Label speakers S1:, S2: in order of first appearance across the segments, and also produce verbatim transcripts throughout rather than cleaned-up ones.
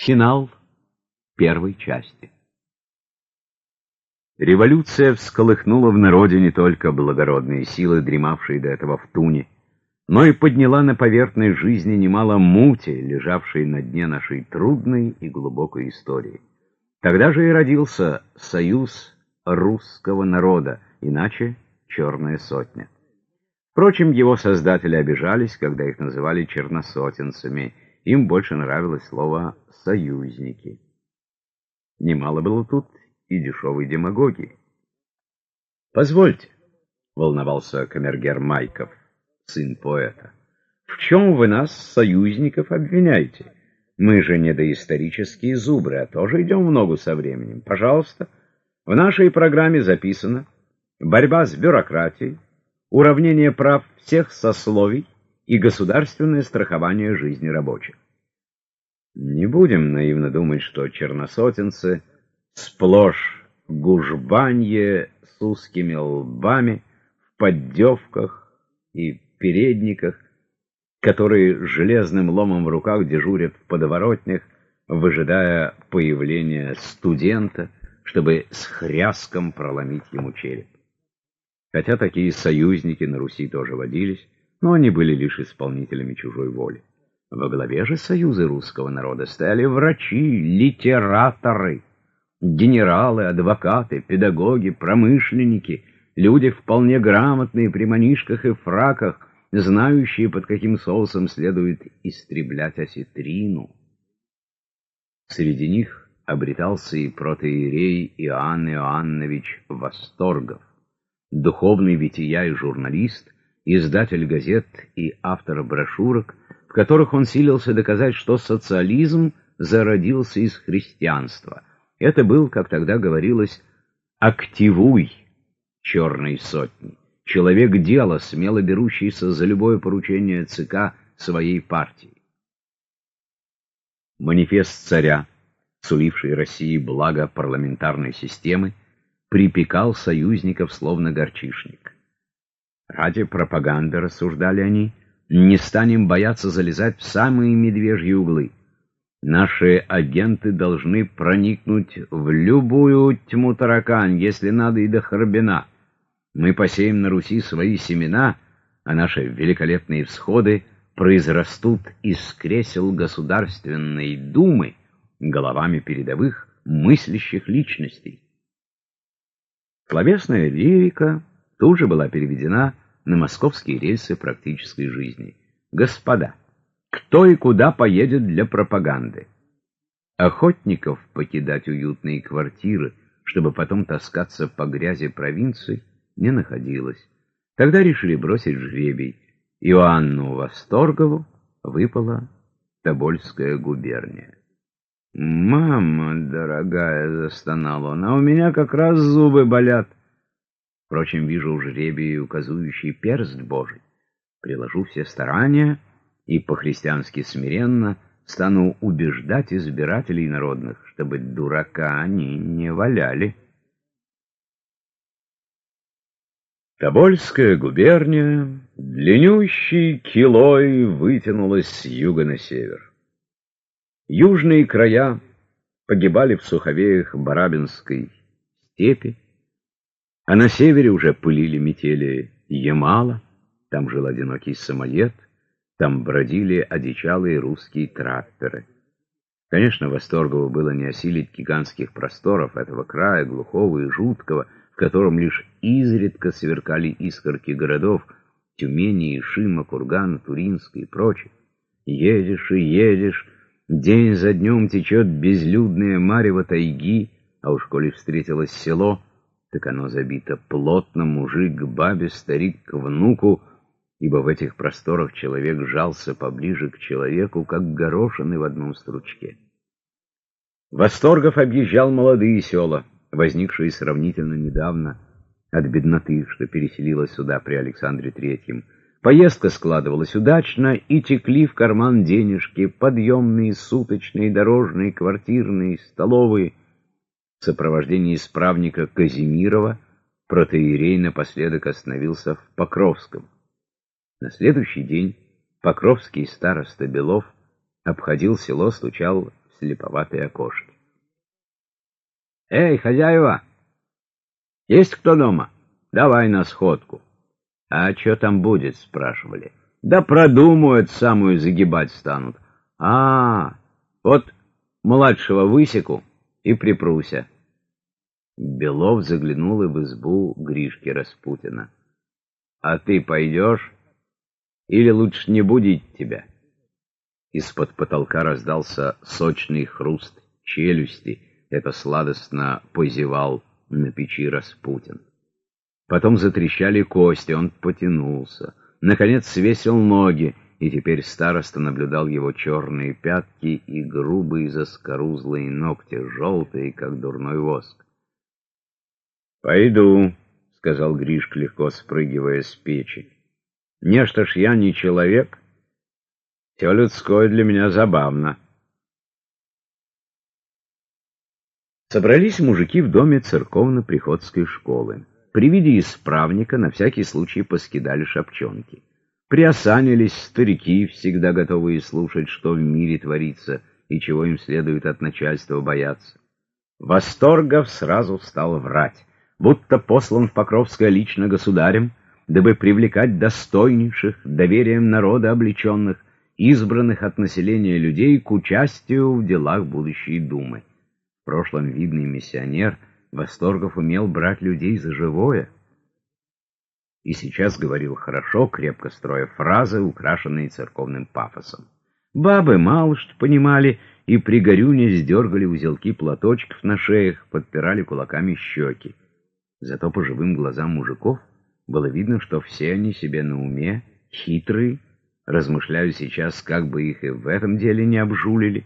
S1: Финал первой части. Революция всколыхнула в народе не только благородные силы, дремавшие до этого в туне, но и подняла на поверхность жизни немало мути, лежавшей на дне нашей трудной и глубокой истории. Тогда же и родился Союз русского народа, иначе Черная сотня. Впрочем, его создатели обижались, когда их называли черносотенцами. Им больше нравилось слово «союзники». Немало было тут и дешевой демагогии. «Позвольте», — волновался камергер Майков, сын поэта, — «в чем вы нас, союзников, обвиняете? Мы же не доисторические зубры, а тоже идем в ногу со временем. Пожалуйста, в нашей программе записано борьба с бюрократией, уравнение прав всех сословий и государственное страхование жизни рабочих». Не будем наивно думать, что черносотенцы сплошь гужбанье с узкими лбами, в поддевках и передниках, которые железным ломом в руках дежурят в подворотнях, выжидая появления студента, чтобы с хряском проломить ему череп. Хотя такие союзники на Руси тоже водились, но они были лишь исполнителями чужой воли. Во главе же союза русского народа стояли врачи, литераторы, генералы, адвокаты, педагоги, промышленники, люди вполне грамотные при манишках и фраках, знающие, под каким соусом следует истреблять осетрину. Среди них обретался и протоиерей Иоанн Иоаннович Восторгов, духовный вития и журналист, издатель газет и автор брошюрок, в которых он силился доказать, что социализм зародился из христианства. Это был, как тогда говорилось, активуй черной сотни, человек дела, смело берущийся за любое поручение ЦК своей партии. Манифест царя, суливший России благо парламентарной системы, припекал союзников словно горчишник. Ради пропаганды, рассуждали они, не станем бояться залезать в самые медвежьи углы. Наши агенты должны проникнуть в любую тьму таракань, если надо и до Харбина. Мы посеем на Руси свои семена, а наши великолепные всходы произрастут из кресел Государственной Думы головами передовых мыслящих личностей. Словесная лирика тут же была переведена на московские рельсы практической жизни. Господа, кто и куда поедет для пропаганды? Охотников покидать уютные квартиры, чтобы потом таскаться по грязи провинции, не находилось. Тогда решили бросить жребий. Иоанну Восторгову выпала Тобольская губерния. «Мама дорогая», — застонал он, — «а у меня как раз зубы болят». Впрочем, вижу в жребии указующий перст Божий. Приложу все старания и по-христиански смиренно стану убеждать избирателей народных, чтобы дурака они не валяли. Тобольская губерния длиннющей килой вытянулась с юга на север. Южные края погибали в суховеях Барабинской степи, а на севере уже пылили метели Ямала, там жил одинокий самоед, там бродили одичалые русские трапперы. Конечно, Восторгову было не осилить гигантских просторов этого края, глухого и жуткого, в котором лишь изредка сверкали искорки городов Тюмени, Ишима, Кургана, Туринска и прочих. Едешь и едешь, день за днем течет безлюдное марево тайги, а уж коли встретилось село, так оно забито плотно, мужик к бабе, старик к внуку, ибо в этих просторах человек жался поближе к человеку, как горошины в одном стручке. Восторгов объезжал молодые села, возникшие сравнительно недавно от бедноты, что переселилась сюда при Александре Третьем. Поездка складывалась удачно, и текли в карман денежки, подъемные, суточные, дорожные, квартирные, столовые. В сопровождении исправника Казимирова протоиерей напоследок остановился в Покровском. На следующий день покровский староста Белов обходил село, стучал в слеповатые окошки. «Эй, хозяева! Есть кто дома? Давай на сходку». «А что там будет?» — спрашивали. «Да продумают, самую загибать станут». «А, вот младшего высеку и припруся». Белов заглянул и в избу Гришки Распутина. «А ты пойдешь? Или лучше не будить тебя?» Из-под потолка раздался сочный хруст челюсти. Это сладостно позевал на печи Распутин. Потом затрещали кости, он потянулся. Наконец свесил ноги, и теперь староста наблюдал его черные пятки и грубые заскорузлые ногти, желтые, как дурной воск. «Пойду», — сказал Гришка, легко спрыгивая с печи. «Нечто ж я не человек. Все людское для меня забавно». Собрались мужики в доме церковно-приходской школы. При виде исправника на всякий случай поскидали шапчонки. Приосанились старики, всегда готовые слушать, что в мире творится и чего им следует от начальства бояться. Восторгов сразу стал врать, будто послан в Покровское лично государем, дабы привлекать достойнейших, доверием народа облеченных, избранных от населения людей к участию в делах будущей думы. В прошлом видный миссионер Восторгов умел брать людей за живое. И сейчас говорил хорошо, крепко строя фразы, украшенные церковным пафосом. Бабы мало что понимали и при горюне сдергали узелки платочков на шеях, подпирали кулаками щеки. Зато по живым глазам мужиков было видно, что все они себе на уме, хитрые, размышляют сейчас, как бы их и в этом деле не обжулили.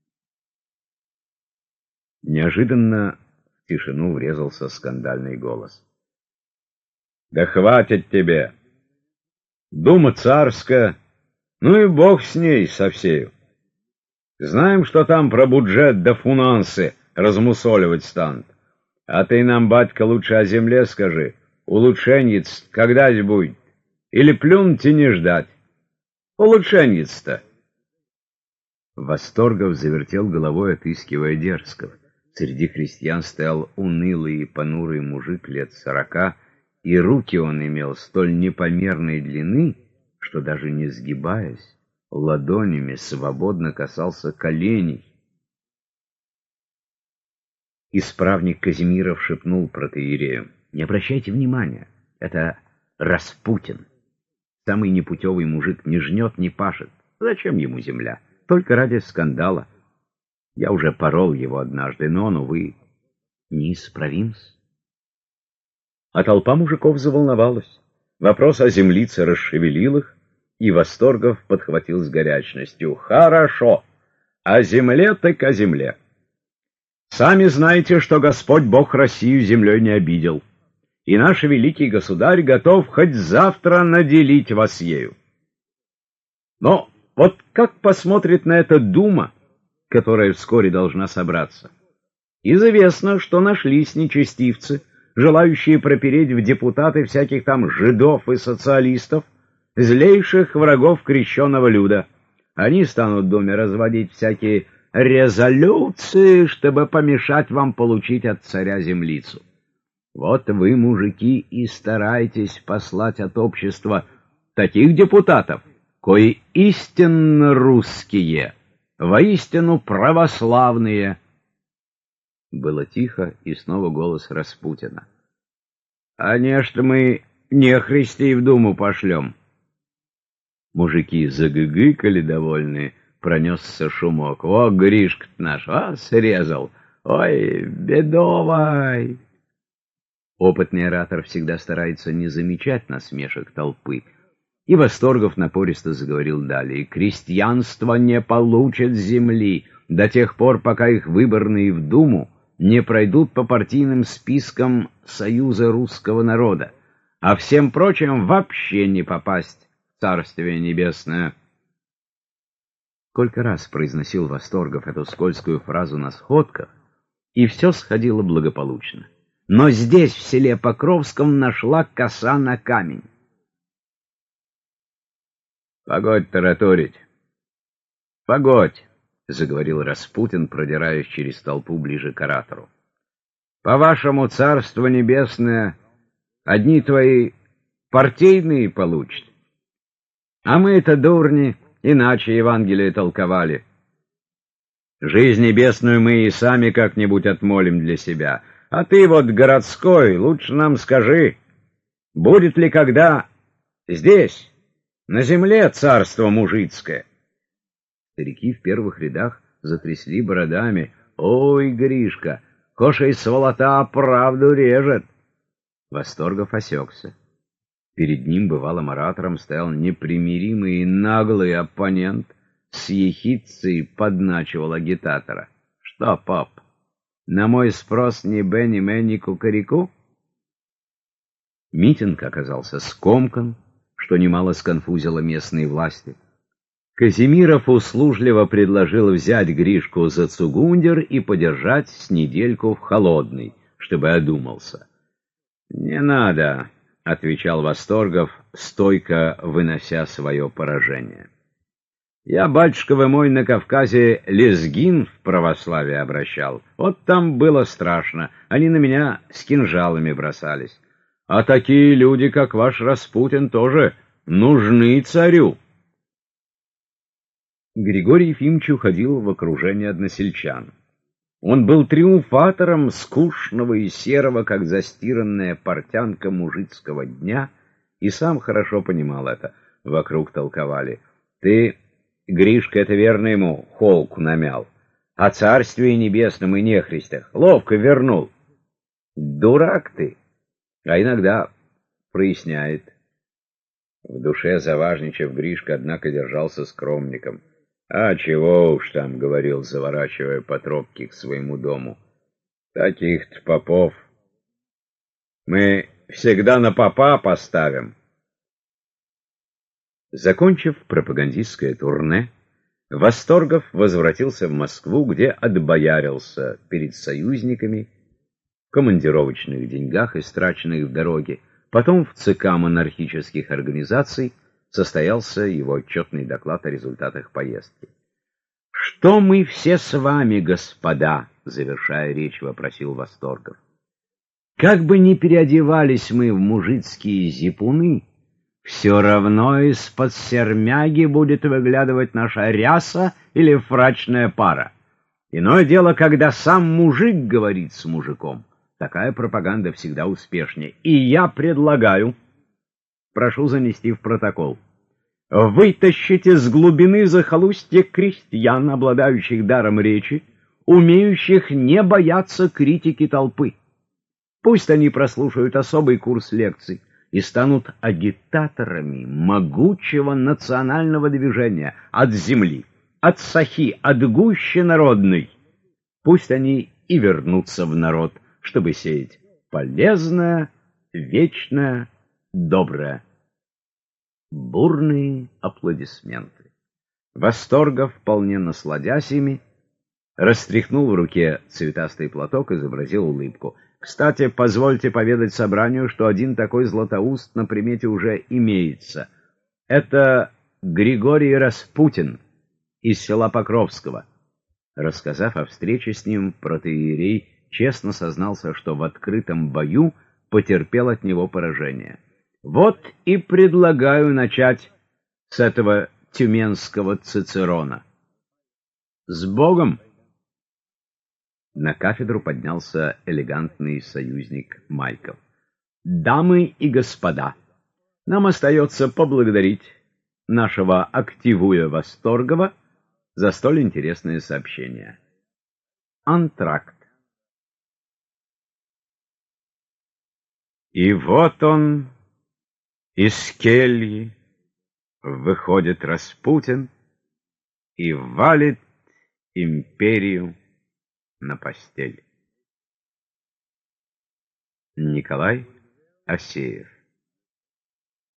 S1: Неожиданно в тишину врезался скандальный голос. «Да хватит тебе! Дума царская, ну и бог с ней, со всею. Знаем, что там про бюджет да финансы размусоливать станут. А ты нам, батька, лучше о земле скажи. Улучшенец когда-нибудь будет? Или плюнуть и не ждать? Улучшенец-то!» Восторгов завертел головой, отыскивая дерзкого. Среди крестьян стоял унылый и понурый мужик лет сорока, и руки он имел столь непомерной длины, что даже не сгибаясь, ладонями свободно касался коленей. Исправник Казимиров шепнул протоиерею: «Не обращайте внимания, это Распутин. Самый непутевый мужик не жнет, не пашет. Зачем ему земля? Только ради скандала. Я уже порол его однажды, но он, увы, неисправим-с». А толпа мужиков заволновалась. Вопрос о землице расшевелил их, и Восторгов подхватил с горячностью: «Хорошо, о земле так о земле. Сами знаете, что Господь Бог Россию землей не обидел, и наш великий государь готов хоть завтра наделить вас ею. Но вот как посмотрит на это Дума, которая вскоре должна собраться? Известно, что нашлись нечестивцы, желающие пропереть в депутаты всяких там жидов и социалистов, злейших врагов крещеного люда. Они станут в Думе разводить всякие резолюции, чтобы помешать вам получить от царя землицу. Вот вы, мужики, и старайтесь послать от общества таких депутатов, кои истинно русские, воистину православные». Было тихо, и снова голос Распутина: «А не что мы нехристей в Думу пошлем». Мужики загыгыкали довольные, пронесся шумок. «О, Гришка наш, а, срезал! Ой, бедовай!» Опытный оратор всегда старается не замечать насмешек толпы, и Восторгов напористо заговорил далее: «Крестьянство не получит земли до тех пор, пока их выборные в Думу не пройдут по партийным спискам Союза русского народа, а всем прочим вообще не попасть в Царствие Небесное». Сколько раз произносил Восторгов эту скользкую фразу на сходках, и все сходило благополучно. Но здесь, в селе Покровском, нашла коса на камень. «Погодь тараторить! Погодь!» — заговорил Распутин, продираясь через толпу ближе к оратору. «По-вашему, царство небесное одни твои партийные получат? А мы-то, дурни, иначе Евангелие толковали. Жизнь небесную мы и сами как-нибудь отмолим для себя. А ты вот городской, лучше нам скажи, будет ли когда здесь, на земле, царство мужицкое?» Старики в первых рядах затрясли бородами. «Ой, Гришка, кошей сволота правду режет!» Восторгов осекся. Перед ним, бывалым оратором, стоял непримиримый и наглый оппонент, с ехидцей подначивал агитатора. «Что, поп, на мой спрос ни бе, ни ме, ни кукареку?» Митинг оказался скомкан, что немало сконфузило местные власти. Казимиров услужливо предложил взять Гришку за цугундер и подержать с недельку в холодной, чтобы одумался. «Не надо», — отвечал Восторгов, стойко вынося свое поражение. «Я, батюшка вы мой, на Кавказе лезгин в православие обращал. Вот там было страшно. Они на меня с кинжалами бросались. А такие люди, как ваш Распутин, тоже нужны царю». Григорий Ефимович уходил в окружение односельчан. Он был триумфатором скучного и серого, как застиранная портянка мужицкого дня, и сам хорошо понимал это. Вокруг толковали: «Ты, Гришка, это верно ему холку намял, о царстве небесном и нехристях ловко вернул. Дурак ты!» А иногда проясняет. В душе заважничав, Гришка, однако, держался скромником. «А чего уж там», — говорил, заворачивая по тропке к своему дому, — «таких-то попов мы всегда на попа поставим». Закончив пропагандистское турне, Восторгов возвратился в Москву, где отбоярился перед союзниками в командировочных деньгах, истраченных в дороге. Потом в ЦК монархических организаций состоялся его отчетный доклад о результатах поездки. «Что мы все с вами, господа?» — завершая речь, вопросил Восторгов. «Как бы ни переодевались мы в мужицкие зипуны, все равно из-под сермяги будет выглядывать наша ряса или фрачная пара. Иное дело, когда сам мужик говорит с мужиком. Такая пропаганда всегда успешнее. И я предлагаю, прошу занести в протокол, вытащить из глубины захолустья крестьян, обладающих даром речи, умеющих не бояться критики толпы. Пусть они прослушают особый курс лекций и станут агитаторами могучего национального движения от земли, от сахи, от гущи народной. Пусть они и вернутся в народ, чтобы сеять полезное, вечное, доброе». Бурные аплодисменты. Восторгов, вполне насладясь ими, растряхнул в руке цветастый платок, изобразил улыбку. «Кстати, позвольте поведать собранию, что один такой златоуст на примете уже имеется. Это Григорий Распутин из села Покровского». Рассказав о встрече с ним, протоиерей честно сознался, что в открытом бою потерпел от него поражение. «Вот и предлагаю начать с этого тюменского Цицерона. С Богом!» На кафедру поднялся элегантный союзник Майков. «Дамы и господа, нам остается поблагодарить нашего активуя Восторгова за столь интересное сообщение. Антракт. И вот он, из кельи выходит Распутин и валит империю на постель. Николай Асеев.